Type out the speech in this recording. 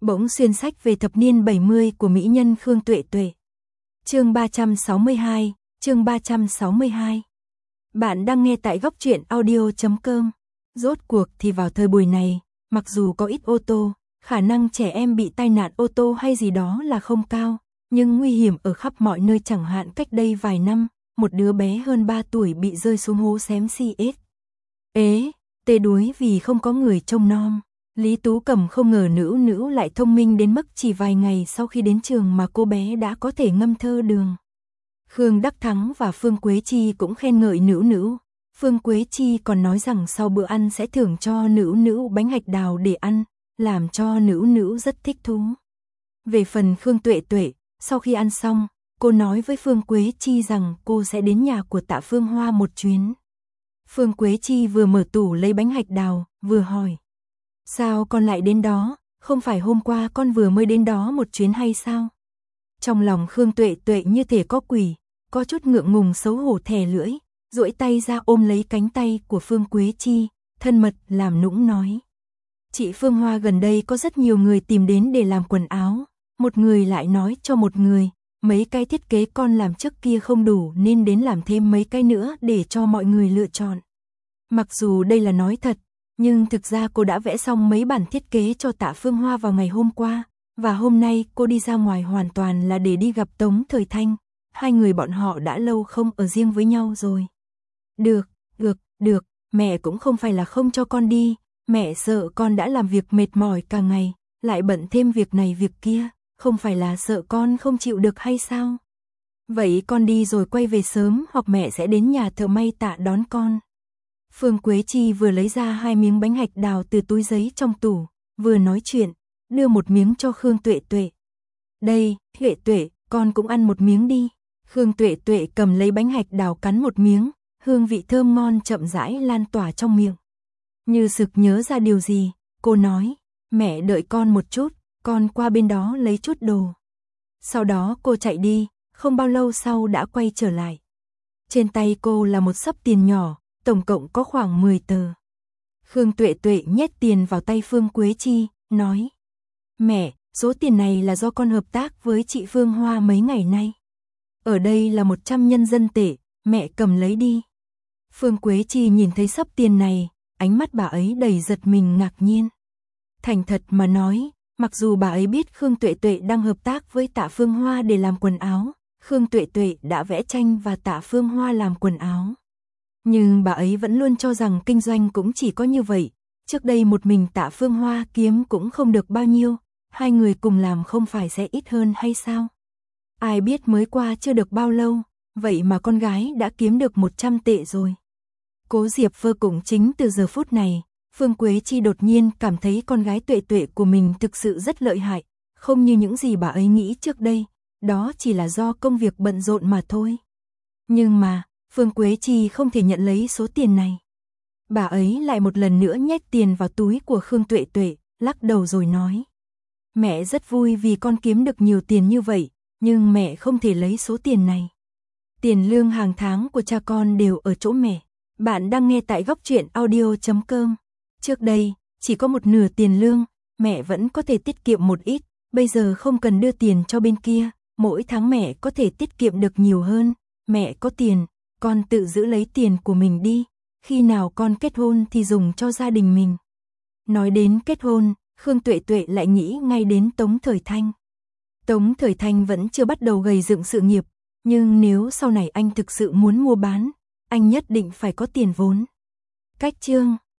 Bỗng xuyên sách về thập niên 70 của mỹ nhân Khương Tuệ Tuệ. Chương 362, chương 362. Bạn đang nghe tại góc truyện audio.com. Rốt cuộc thì vào thời buổi này, mặc dù có ít ô tô, khả năng trẻ em bị tai nạn ô tô hay gì đó là không cao, nhưng nguy hiểm ở khắp mọi nơi. Chẳng hạn cách đây vài năm, một đứa bé hơn 3 tuổi bị rơi xuống hố xém CS. Tê đuối vì không có người trông nom. Lý Tú Cẩm không ngờ nữ lại thông minh đến mức chỉ vài ngày sau khi đến trường mà cô bé đã có thể ngâm thơ đường. Khương Đắc Thắng và Phương Quế Chi cũng khen ngợi nữ. Phương Quế Chi còn nói rằng sau bữa ăn sẽ thưởng cho nữ bánh hạch đào để ăn, làm cho nữ rất thích thú. Về phần Khương Tuệ Tuệ, sau khi ăn xong, cô nói với Phương Quế Chi rằng cô sẽ đến nhà của Tạ Phương Hoa một chuyến. Phương Quế Chi vừa mở tủ lấy bánh hạch đào, vừa hỏi: "Sao con lại đến đó, không phải hôm qua con vừa mới đến đó một chuyến hay sao?" Trong lòng Khương Tuệ Tuệ như thể có quỷ, có chút ngượng ngùng xấu hổ thè lưỡi, duỗi tay ra ôm lấy cánh tay của Phương Quế Chi, thân mật làm nũng nói: "Chị Phương Hoa, gần đây có rất nhiều người tìm đến để làm quần áo, một người lại nói cho một người, mấy cái thiết kế con làm trước kia không đủ nên đến làm thêm mấy cái nữa để cho mọi người lựa chọn." Mặc dù đây là nói thật, nhưng thực ra cô đã vẽ xong mấy bản thiết kế cho Tạ Phương Hoa vào ngày hôm qua, và hôm nay cô đi ra ngoài hoàn toàn là để đi gặp Tống Thời Thanh. Hai người bọn họ đã lâu không ở riêng với nhau rồi. Được, mẹ cũng không phải là không cho con đi, mẹ sợ con đã làm việc mệt mỏi cả ngày, lại bận thêm việc này việc kia, không phải là sợ con không chịu được hay sao? Vậy con đi rồi quay về sớm, hoặc mẹ sẽ đến nhà thợ may Tạ đón con. Phương Quế Chi vừa lấy ra 2 miếng bánh hạch đào từ túi giấy trong tủ, vừa nói chuyện, đưa một miếng cho Khương Tuệ Tuệ. "Đây, Tuệ Tuệ, con cũng ăn một miếng đi." Khương Tuệ Tuệ cầm lấy bánh hạch đào cắn một miếng, hương vị thơm ngon chậm rãi lan tỏa trong miệng. Như sực nhớ ra điều gì, cô nói: "Mẹ đợi con một chút, con qua bên đó lấy chút đồ." Sau đó cô chạy đi, không bao lâu sau đã quay trở lại. Trên tay cô là một xấp tiền nhỏ, tổng cộng có khoảng 10 tờ. Khương Tuệ Tuệ nhét tiền vào tay Phương Quế Chi, nói: "Mẹ, số tiền này là do con hợp tác với chị Phương Hoa mấy ngày nay. Ở đây là 100 nhân dân tệ, mẹ cầm lấy đi." Phương Quế Chi nhìn thấy xấp tiền này, ánh mắt bà ấy đầy giật mình ngạc nhiên. Thành thật mà nói, mặc dù bà ấy biết Khương Tuệ Tuệ đang hợp tác với Tạ Phương Hoa để làm quần áo, Khương Tuệ Tuệ đã vẽ tranh và Tạ Phương Hoa làm quần áo, nhưng bà ấy vẫn luôn cho rằng kinh doanh cũng chỉ có như vậy. Trước đây một mình Tạ Phương Hoa kiếm cũng không được bao nhiêu, hai người cùng làm không phải sẽ ít hơn hay sao? Ai biết mới qua chưa được bao lâu, vậy mà con gái đã kiếm được 100 tệ rồi. Cố Diệp vô cùng chính từ giờ phút này, Phương Quế Chi đột nhiên cảm thấy con gái Tuệ Tuệ của mình thực sự rất lợi hại, không như những gì bà ấy nghĩ trước đây, đó chỉ là do công việc bận rộn mà thôi. Nhưng mà, Phương Quế Chi không thể nhận lấy số tiền này. Bà ấy lại một lần nữa nhét tiền vào túi của Khương Tuệ Tuệ, lắc đầu rồi nói: "Mẹ rất vui vì con kiếm được nhiều tiền như vậy, nhưng mẹ không thể lấy số tiền này. Tiền lương hàng tháng của cha con đều ở chỗ mẹ." Bạn đang nghe tại góc truyện audio.com. Trước đây, chỉ có một nửa tiền lương, mẹ vẫn có thể tiết kiệm một ít, bây giờ không cần đưa tiền cho bên kia, mỗi tháng mẹ có thể tiết kiệm được nhiều hơn. Mẹ có tiền, con tự giữ lấy tiền của mình đi, khi nào con kết hôn thì dùng cho gia đình mình. Nói đến kết hôn, Khương Tuệ Tuệ lại nghĩ ngay đến Tống Thời Thanh. Tống Thời Thanh vẫn chưa bắt đầu gầy dựng sự nghiệp, nhưng nếu sau này anh thực sự muốn mua bán, anh nhất định phải có tiền vốn. Cách chương